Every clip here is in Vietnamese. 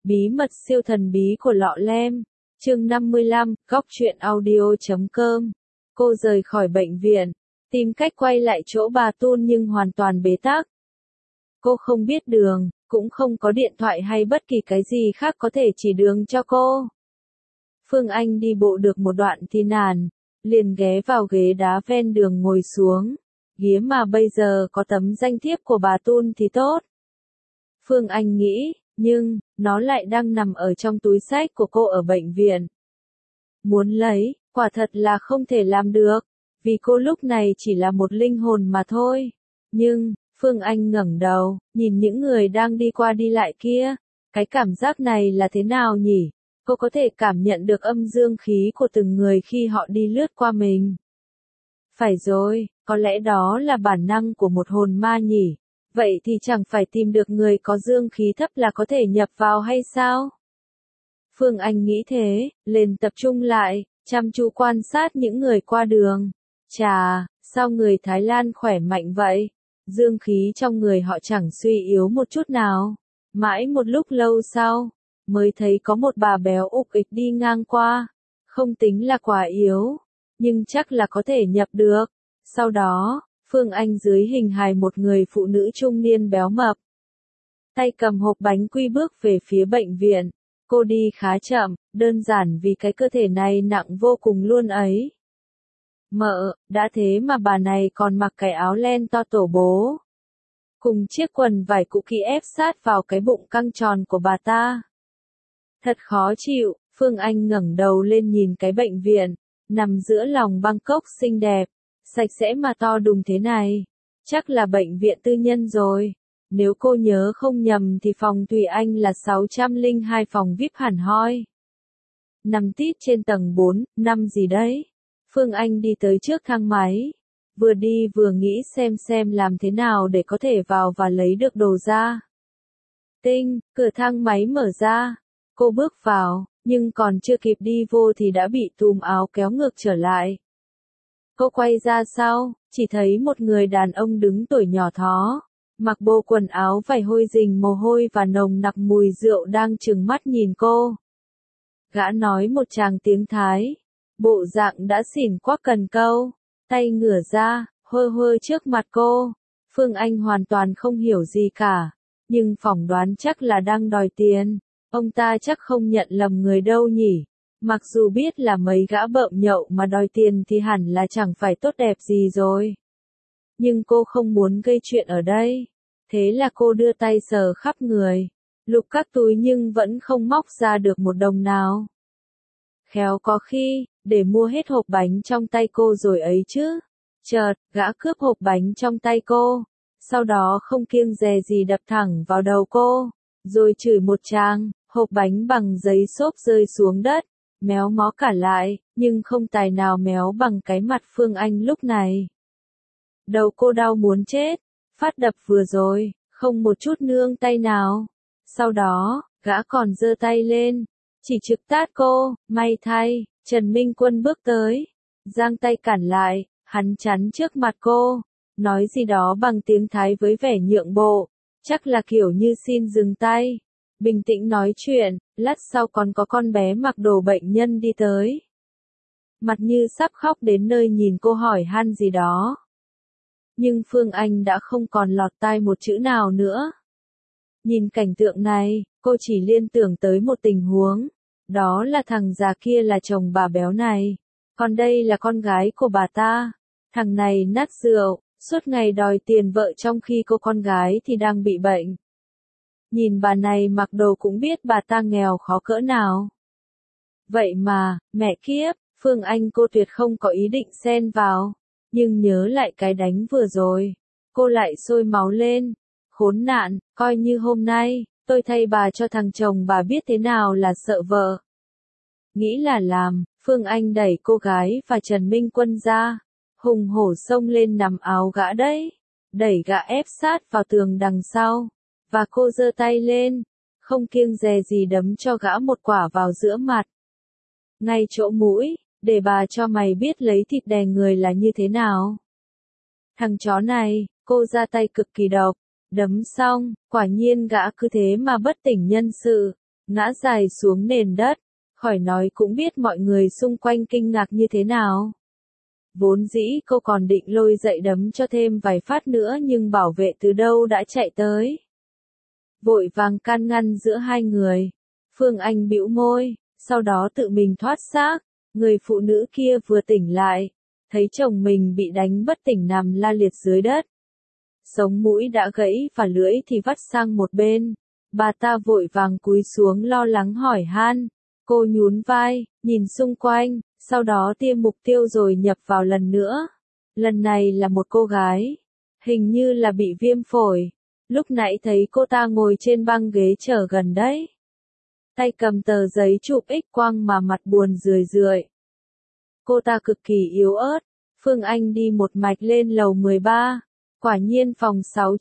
Bí mật siêu thần bí của lọ lem. Chương 55, góc truyện audio.com. Cô rời khỏi bệnh viện, tìm cách quay lại chỗ bà Tun nhưng hoàn toàn bế tắc. Cô không biết đường, cũng không có điện thoại hay bất kỳ cái gì khác có thể chỉ đường cho cô. Phương Anh đi bộ được một đoạn thì nản, liền ghé vào ghế đá ven đường ngồi xuống. Ghế mà bây giờ có tấm danh thiếp của bà Tun thì tốt. Phương Anh nghĩ, nhưng, nó lại đang nằm ở trong túi xách của cô ở bệnh viện. Muốn lấy, quả thật là không thể làm được, vì cô lúc này chỉ là một linh hồn mà thôi. Nhưng, Phương Anh ngẩng đầu, nhìn những người đang đi qua đi lại kia, cái cảm giác này là thế nào nhỉ? Cô có thể cảm nhận được âm dương khí của từng người khi họ đi lướt qua mình. Phải rồi, có lẽ đó là bản năng của một hồn ma nhỉ? Vậy thì chẳng phải tìm được người có dương khí thấp là có thể nhập vào hay sao? Phương Anh nghĩ thế, liền tập trung lại, chăm chú quan sát những người qua đường. Chà, sao người Thái Lan khỏe mạnh vậy? Dương khí trong người họ chẳng suy yếu một chút nào. Mãi một lúc lâu sau, mới thấy có một bà béo ục ịch đi ngang qua. Không tính là quá yếu, nhưng chắc là có thể nhập được. Sau đó, Phương Anh dưới hình hài một người phụ nữ trung niên béo mập. Tay cầm hộp bánh quy bước về phía bệnh viện. Cô đi khá chậm, đơn giản vì cái cơ thể này nặng vô cùng luôn ấy. Mợ, đã thế mà bà này còn mặc cái áo len to tổ bố. Cùng chiếc quần vải cũ kỹ ép sát vào cái bụng căng tròn của bà ta. Thật khó chịu, Phương Anh ngẩng đầu lên nhìn cái bệnh viện, nằm giữa lòng Bangkok xinh đẹp, sạch sẽ mà to đùng thế này. Chắc là bệnh viện tư nhân rồi. Nếu cô nhớ không nhầm thì phòng Thùy Anh là 602 phòng VIP hẳn hoi. Nằm tít trên tầng 4, 5 gì đấy. Phương Anh đi tới trước thang máy. Vừa đi vừa nghĩ xem làm thế nào để có thể vào và lấy được đồ ra. Tinh, cửa thang máy mở ra. Cô bước vào, nhưng còn chưa kịp đi vô thì đã bị túm áo kéo ngược trở lại. Cô quay ra sau, chỉ thấy một người đàn ông đứng tuổi nhỏ thó, mặc bộ quần áo vải hôi rình mồ hôi và nồng nặc mùi rượu đang trừng mắt nhìn cô. Gã nói một tràng tiếng Thái, bộ dạng đã xỉn quắc cần câu, tay ngửa ra, hơ hơ trước mặt cô. Phương Anh hoàn toàn không hiểu gì cả, nhưng phỏng đoán chắc là đang đòi tiền. Ông ta chắc không nhận lầm người đâu nhỉ. Mặc dù biết là mấy gã bợm nhậu mà đòi tiền thì hẳn là chẳng phải tốt đẹp gì rồi. Nhưng cô không muốn gây chuyện ở đây. Thế là cô đưa tay sờ khắp người, lục các túi nhưng vẫn không móc ra được một đồng nào. Khéo có khi, để mua hết hộp bánh trong tay cô rồi ấy chứ. Chợt, gã cướp hộp bánh trong tay cô. Sau đó không kiêng dè gì đập thẳng vào đầu cô. Rồi chửi một tràng, hộp bánh bằng giấy xốp rơi xuống đất. Méo mó cả lại, nhưng không tài nào méo bằng cái mặt Phương Anh lúc này. Đầu cô đau muốn chết, phát đập vừa rồi, không một chút nương tay nào. Sau đó, gã còn giơ tay lên, chỉ trực tát cô. May thay, Trần Minh Quân bước tới, giang tay cản lại, hắn chắn trước mặt cô, nói gì đó bằng tiếng Thái với vẻ nhượng bộ, chắc là kiểu như xin dừng tay. Bình tĩnh nói chuyện, lát sau còn có con bé mặc đồ bệnh nhân đi tới. Mặt như sắp khóc đến nơi nhìn cô hỏi han gì đó. Nhưng Phương Anh đã không còn lọt tai một chữ nào nữa. Nhìn cảnh tượng này, cô chỉ liên tưởng tới một tình huống. Đó là thằng già kia là chồng bà béo này. Còn đây là con gái của bà ta. Thằng này nát rượu, suốt ngày đòi tiền vợ trong khi cô con gái thì đang bị bệnh. Nhìn bà này mặc đồ cũng biết bà ta nghèo khó cỡ nào. Vậy mà, mẹ kiếp, Phương Anh cô tuyệt không có ý định xen vào. Nhưng nhớ lại cái đánh vừa rồi, cô lại sôi máu lên. Khốn nạn, coi như hôm nay, tôi thay bà cho thằng chồng bà biết thế nào là sợ vợ. Nghĩ là làm, Phương Anh đẩy cô gái và Trần Minh Quân ra. Hùng hổ xông lên nắm áo gã đấy. Đẩy gã ép sát vào tường đằng sau. Và cô giơ tay lên, không kiêng dè gì đấm cho gã một quả vào giữa mặt. Ngay chỗ mũi, để bà cho mày biết lấy thịt đè người là như thế nào. Thằng chó này, cô ra tay cực kỳ độc, đấm xong, quả nhiên gã cứ thế mà bất tỉnh nhân sự. ngã dài xuống nền đất, khỏi nói cũng biết mọi người xung quanh kinh ngạc như thế nào. Vốn dĩ cô còn định lôi dậy đấm cho thêm vài phát nữa nhưng bảo vệ từ đâu đã chạy tới. Vội vàng can ngăn giữa hai người. Phương Anh bĩu môi, sau đó tự mình thoát xác. Người phụ nữ kia vừa tỉnh lại, thấy chồng mình bị đánh bất tỉnh nằm la liệt dưới đất. Sống mũi đã gãy và lưỡi thì vắt sang một bên. Bà ta vội vàng cúi xuống lo lắng hỏi han. Cô nhún vai, nhìn xung quanh, sau đó tiêm mục tiêu rồi nhập vào lần nữa. Lần này là một cô gái, hình như là bị viêm phổi. Lúc nãy thấy cô ta ngồi trên băng ghế chờ gần đấy. Tay cầm tờ giấy chụp X-quang mà mặt buồn rười rượi. Cô ta cực kỳ yếu ớt. Phương Anh đi một mạch lên lầu 13. Quả nhiên phòng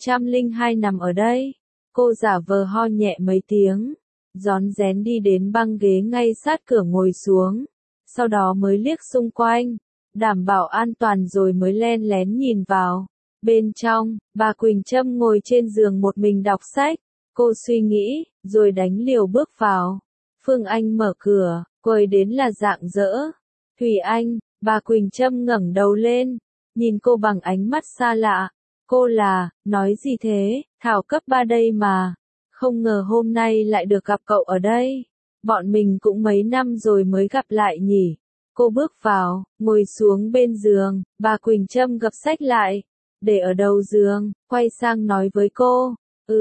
602 nằm ở đây. Cô giả vờ ho nhẹ mấy tiếng, rón rén đi đến băng ghế ngay sát cửa ngồi xuống. Sau đó mới liếc xung quanh, đảm bảo an toàn rồi mới len lén nhìn vào. Bên trong, bà Quỳnh Trâm ngồi trên giường một mình đọc sách. Cô suy nghĩ, rồi đánh liều bước vào. Phương Anh mở cửa, quầy đến là rạng rỡ. Thùy Anh, bà Quỳnh Trâm ngẩng đầu lên, nhìn cô bằng ánh mắt xa lạ. Cô là, nói gì thế, Thảo cấp 3 đây mà. Không ngờ hôm nay lại được gặp cậu ở đây. Bọn mình cũng mấy năm rồi mới gặp lại nhỉ. Cô bước vào, ngồi xuống bên giường, bà Quỳnh Trâm gập sách lại, để ở đầu giường, quay sang nói với cô.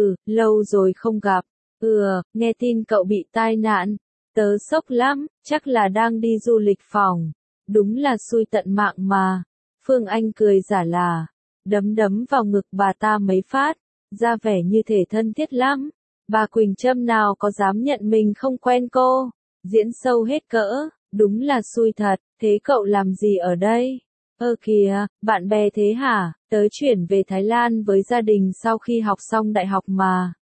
Lâu rồi không gặp. Nghe tin cậu bị tai nạn. Tớ sốc lắm, chắc là đang đi du lịch phòng. Đúng là xui tận mạng mà. Phương Anh cười giả là, đấm vào ngực bà ta mấy phát, ra vẻ như thể thân thiết lắm. Bà Quỳnh Trâm nào có dám nhận mình không quen cô, diễn sâu hết cỡ, đúng là xui thật, thế cậu làm gì ở đây? Kìa, bạn bè thế hả, tớ chuyển về Thái Lan với gia đình sau khi học xong đại học mà.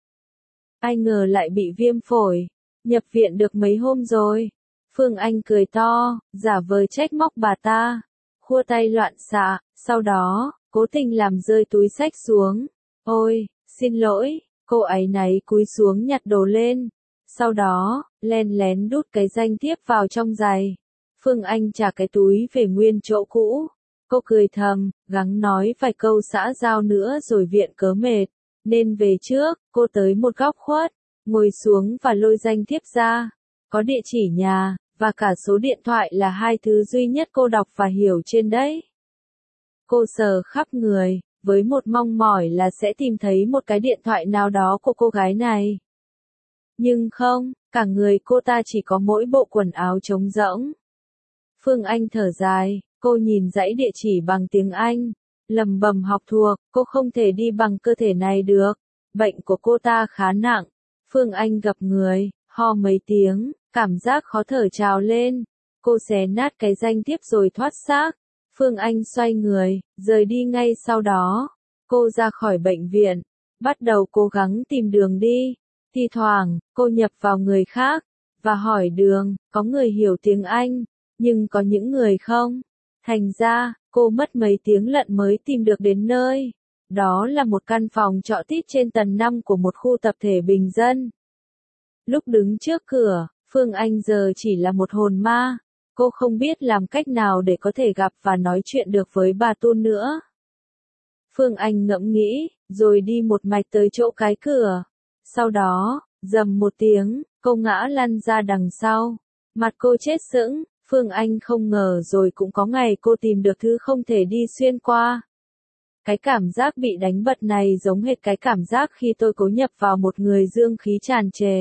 Ai ngờ lại bị viêm phổi, nhập viện được mấy hôm rồi. Phương Anh cười to, giả vờ trách móc bà ta, khua tay loạn xạ, sau đó, cố tình làm rơi túi xách xuống. Ôi, xin lỗi, cô áy náy cúi xuống nhặt đồ lên. Sau đó, len lén đút cái danh thiếp vào trong giày. Phương Anh trả cái túi về nguyên chỗ cũ. Cô cười thầm, gắng nói vài câu xã giao nữa rồi viện cớ mệt. Nên về trước, cô tới một góc khuất, ngồi xuống và lôi danh thiếp ra. Có địa chỉ nhà, và cả số điện thoại là hai thứ duy nhất cô đọc và hiểu trên đấy. Cô sờ khắp người, với một mong mỏi là sẽ tìm thấy một cái điện thoại nào đó của cô gái này. Nhưng không, cả người cô ta chỉ có mỗi bộ quần áo trống rỗng. Phương Anh thở dài, cô nhìn dãy địa chỉ bằng tiếng Anh, lầm bầm học thuộc, cô không thể đi bằng cơ thể này được. Bệnh của cô ta khá nặng. Phương Anh gập người, ho mấy tiếng, cảm giác khó thở trào lên. Cô xé nát cái danh thiếp rồi thoát xác. Phương Anh xoay người, rời đi ngay sau đó. Cô ra khỏi bệnh viện, bắt đầu cố gắng tìm đường đi. Thi thoảng, cô nhập vào người khác, và hỏi đường, có người hiểu tiếng Anh, nhưng có những người không. Thành ra, cô mất mấy tiếng lận mới tìm được đến nơi. Đó là một căn phòng trọ tít trên tầng 5 của một khu tập thể bình dân. Lúc đứng trước cửa, Phương Anh giờ chỉ là một hồn ma. Cô không biết làm cách nào để có thể gặp và nói chuyện được với bà Tun nữa. Phương Anh ngẫm nghĩ, rồi đi một mạch tới chỗ cái cửa. Sau đó, rầm một tiếng, cô ngã lăn ra đằng sau. Mặt cô chết sững, Phương Anh không ngờ rồi cũng có ngày cô tìm được thứ không thể đi xuyên qua. Cái cảm giác bị đánh bật này giống hệt cái cảm giác khi tôi cố nhập vào một người dương khí tràn trề.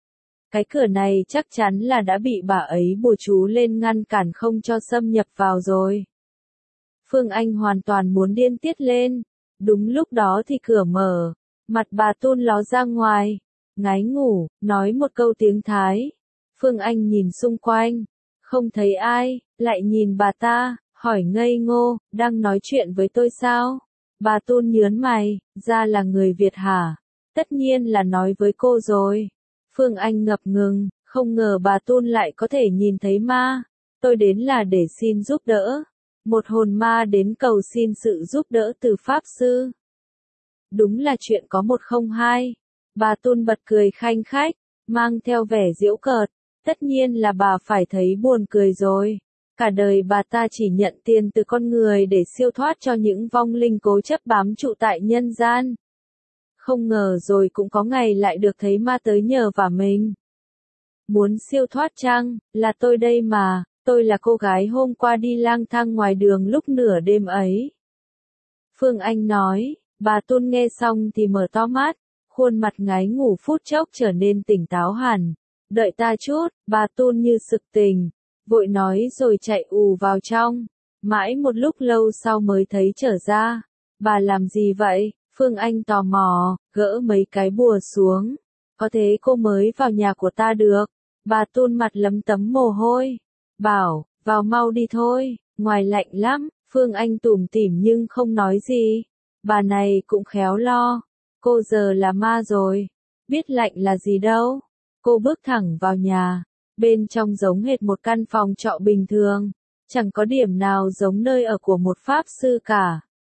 Cái cửa này chắc chắn là đã bị bà ấy bùa chú lên ngăn cản không cho xâm nhập vào rồi. Phương Anh hoàn toàn muốn điên tiết lên. Đúng lúc đó thì cửa mở. Mặt bà Tun ló ra ngoài. Ngái ngủ, nói một câu tiếng Thái. Phương Anh nhìn xung quanh. Không thấy ai, lại nhìn bà ta, hỏi ngây ngô, đang nói chuyện với tôi sao? Bà Tun nhớn mày, ra là người Việt hả? Tất nhiên là nói với cô rồi. Phương Anh ngập ngừng, không ngờ bà Tun lại có thể nhìn thấy ma. Tôi đến là để xin giúp đỡ. Một hồn ma đến cầu xin sự giúp đỡ từ Pháp Sư. Đúng là chuyện có 102. Bà Tun bật cười khanh khách. mang theo vẻ giễu cợt. Tất nhiên là bà phải thấy buồn cười rồi. Cả đời bà ta chỉ nhận tiền từ con người để siêu thoát cho những vong linh cố chấp bám trụ tại nhân gian. Không ngờ rồi cũng có ngày lại được thấy ma tới nhờ vả mình. Muốn siêu thoát chăng, là tôi đây mà, tôi là cô gái hôm qua đi lang thang ngoài đường lúc nửa đêm ấy. Phương Anh nói, bà Tun nghe xong thì mở to mắt, khuôn mặt ngái ngủ phút chốc trở nên tỉnh táo hẳn. Đợi ta chút, bà Tun như sực tỉnh, vội nói rồi chạy ù vào trong. Mãi một lúc lâu sau mới thấy trở ra. Bà làm gì vậy? Phương Anh tò mò, gỡ mấy cái bùa xuống. Có thế cô mới vào nhà của ta được. Bà Tun mặt lấm tấm mồ hôi. Bảo, vào mau đi thôi, ngoài lạnh lắm. Phương Anh tủm tỉm nhưng không nói gì. Bà này cũng khéo lo. Cô giờ là ma rồi. Biết lạnh là gì đâu. Cô bước thẳng vào nhà. Bên trong giống hệt một căn phòng trọ bình thường. Chẳng có điểm nào giống nơi ở của một pháp sư cả.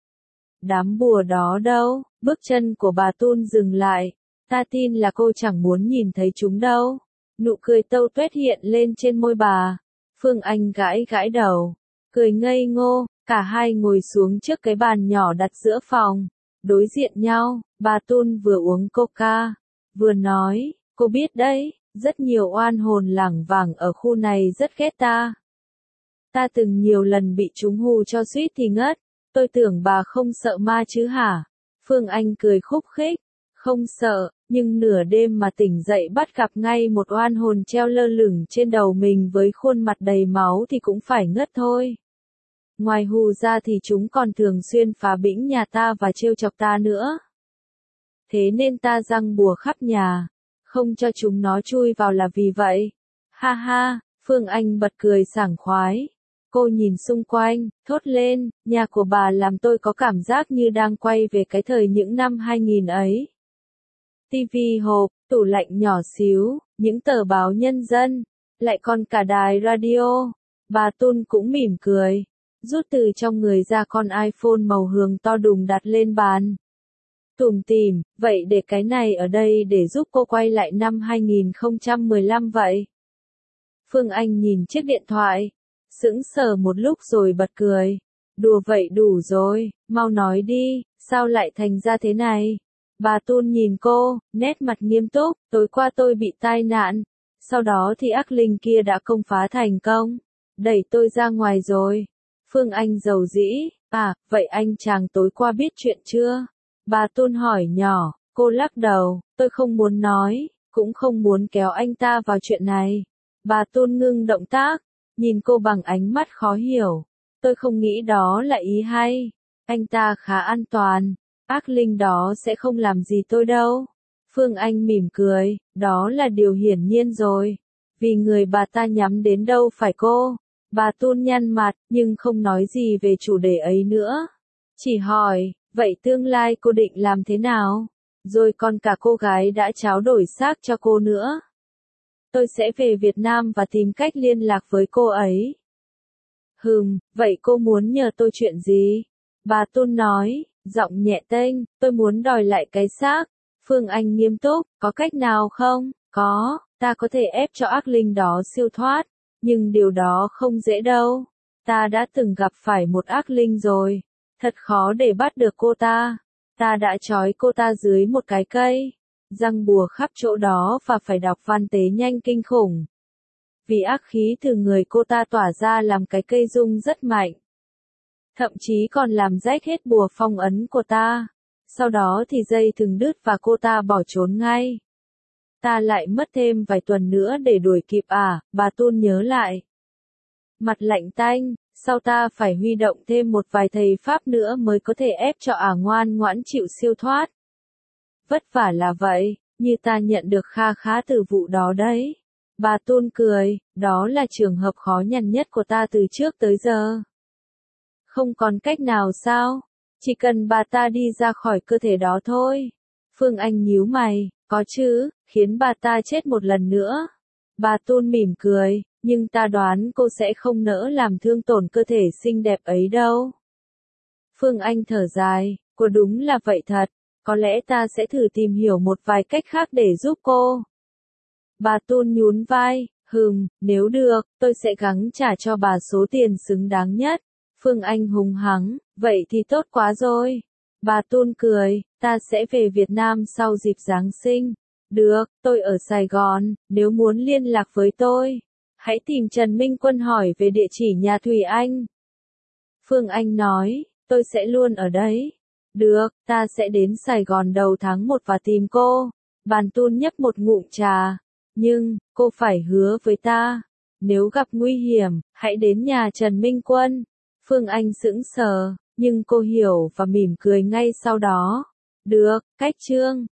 Đám bùa đó đâu? Bước chân của bà Tun dừng lại. Ta tin là cô chẳng muốn nhìn thấy chúng đâu. Nụ cười tâu tuét hiện lên trên môi bà. Phương Anh gãi gãi đầu. Cười ngây ngô, cả hai ngồi xuống trước cái bàn nhỏ đặt giữa phòng. Đối diện nhau, bà Tun vừa uống coca, vừa nói, cô biết đấy, rất nhiều oan hồn lảng vảng ở khu này rất ghét ta. Ta từng nhiều lần bị chúng hù cho suýt thì ngất, tôi tưởng bà không sợ ma chứ hả? Phương Anh cười khúc khích, không sợ, nhưng nửa đêm mà tỉnh dậy bắt gặp ngay một oan hồn treo lơ lửng trên đầu mình với khuôn mặt đầy máu thì cũng phải ngất thôi. Ngoài hù ra thì chúng còn thường xuyên phá bĩnh nhà ta và trêu chọc ta nữa. Thế nên ta giăng bùa khắp nhà, không cho chúng nó chui vào là vì vậy. Ha ha, Phương Anh bật cười sảng khoái. Cô nhìn xung quanh, thốt lên, nhà của bà làm tôi có cảm giác như đang quay về cái thời những năm 2000 ấy. Tivi hộp, tủ lạnh nhỏ xíu, những tờ báo nhân dân, lại còn cả đài radio. Bà Tun cũng mỉm cười, rút từ trong người ra con iPhone màu hường to đùng đặt lên bàn. Tủm tỉm, vậy để cái này ở đây để giúp cô quay lại năm 2015 vậy. Phương Anh nhìn chiếc điện thoại, sững sờ một lúc rồi bật cười. Đùa vậy đủ rồi, mau nói đi, sao lại thành ra thế này? Bà Tun nhìn cô, nét mặt nghiêm túc, tối qua tôi bị tai nạn, sau đó thì ác linh kia đã công phá thành công, đẩy tôi ra ngoài rồi. Phương Anh giàu dĩ, vậy anh chàng tối qua biết chuyện chưa? Bà Tun hỏi nhỏ, cô lắc đầu, tôi không muốn nói, cũng không muốn kéo anh ta vào chuyện này. Bà Tun ngưng động tác, nhìn cô bằng ánh mắt khó hiểu. Tôi không nghĩ đó là ý hay. Anh ta khá an toàn. Ác linh đó sẽ không làm gì tôi đâu. Phương Anh mỉm cười, đó là điều hiển nhiên rồi. Vì người bà ta nhắm đến đâu phải cô. Bà Tun nhăn mặt, nhưng không nói gì về chủ đề ấy nữa. Chỉ hỏi, vậy tương lai cô định làm thế nào? Rồi còn cả cô gái đã tráo đổi xác cho cô nữa. Tôi sẽ về Việt Nam và tìm cách liên lạc với cô ấy. Vậy cô muốn nhờ tôi chuyện gì? Bà Tun nói, giọng nhẹ tênh, tôi muốn đòi lại cái xác. Phương Anh nghiêm túc, có cách nào không? Có, ta có thể ép cho ác linh đó siêu thoát, nhưng điều đó không dễ đâu. Ta đã từng gặp phải một ác linh rồi, thật khó để bắt được cô ta. Ta đã trói cô ta dưới một cái cây, giăng bùa khắp chỗ đó và phải đọc văn tế nhanh kinh khủng. Vì ác khí từ người cô ta tỏa ra làm cái cây rung rất mạnh. Thậm chí còn làm rách hết bùa phong ấn của ta. Sau đó thì dây thừng đứt và cô ta bỏ trốn ngay. Ta lại mất thêm vài tuần nữa để đuổi kịp bà Tun nhớ lại. Mặt lạnh tanh, sau ta phải huy động thêm một vài thầy Pháp nữa mới có thể ép cho ngoan ngoãn chịu siêu thoát. Vất vả là vậy, như ta nhận được kha khá từ vụ đó đấy. Bà Tun cười, đó là trường hợp khó nhằn nhất của ta từ trước tới giờ. Không còn cách nào sao? Chỉ cần bà ta đi ra khỏi cơ thể đó thôi. Phương Anh nhíu mày, có chứ, khiến bà ta chết một lần nữa. Bà Tun mỉm cười, nhưng ta đoán cô sẽ không nỡ làm thương tổn cơ thể xinh đẹp ấy đâu. Phương Anh thở dài, cô đúng là vậy thật, có lẽ ta sẽ thử tìm hiểu một vài cách khác để giúp cô. Bà Tun nhún vai, nếu được, tôi sẽ gắng trả cho bà số tiền xứng đáng nhất. Phương Anh hùng hắng, vậy thì tốt quá rồi. Bà Tun cười, ta sẽ về Việt Nam sau dịp Giáng sinh. Được, tôi ở Sài Gòn, nếu muốn liên lạc với tôi, hãy tìm Trần Minh Quân hỏi về địa chỉ nhà Thùy Anh. Phương Anh nói, tôi sẽ luôn ở đấy. Được, ta sẽ đến Sài Gòn đầu tháng 1 và tìm cô. Bàn Tun nhấp một ngụm trà. Nhưng, cô phải hứa với ta. Nếu gặp nguy hiểm, hãy đến nhà Trần Minh Quân. Phương Anh sững sờ, nhưng cô hiểu và mỉm cười ngay sau đó. Được, cách chương.